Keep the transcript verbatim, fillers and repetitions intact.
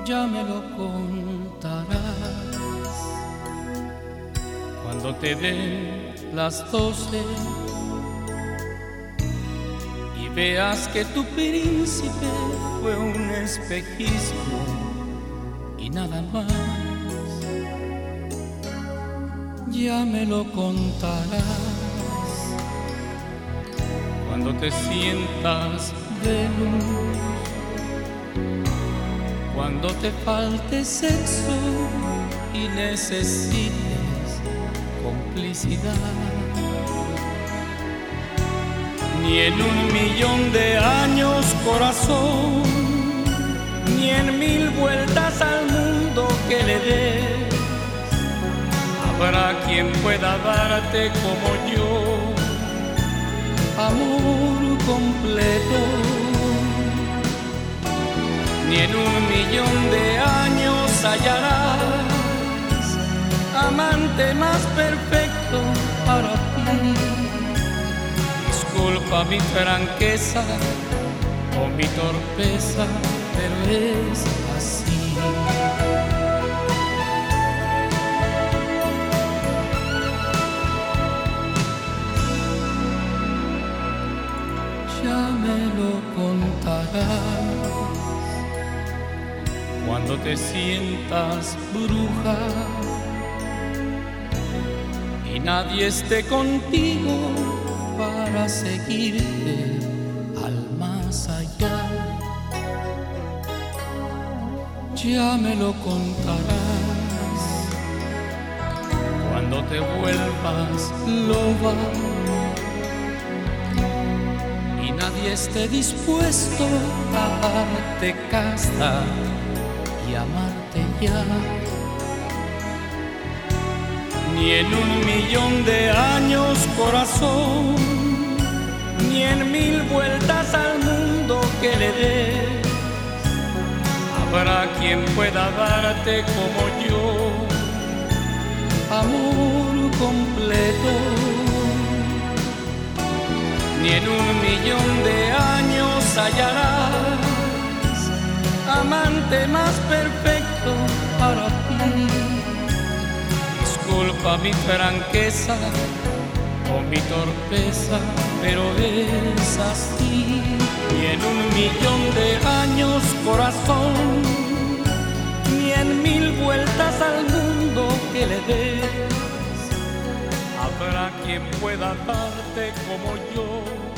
ya me lo contarás cuando te den las doce y veas que tu príncipe fue un espejismo y nada más. Ya me lo contarás cuando te sientas de luz, cuando te falte sexo y necesites complicidad. Ni en un millón de años, corazón, ni en mil vueltas al mundo que le des, habrá quien pueda darte como yo amor completo. Ni en un millón de años hallarás amante más perfecto para ti. Disculpa mi franqueza o mi torpeza, pero es así. Ya me lo contarás cuando te sientas bruja y nadie esté contigo para seguirte al más allá. Ya me lo contarás cuando te vuelvas loba y nadie esté dispuesto a darte casta y amarte ya. Ni en un millón de años, corazón, ni en mil vueltas al mundo que le des, habrá quien pueda darte como yo amor completo. Ni en un millón de años hallarás amante más perfecto para ti. Disculpa mi franqueza o mi torpeza, pero es así. Ni en un millón de años, corazón, ni en mil vueltas al mundo que le des, habrá quien pueda darte como yo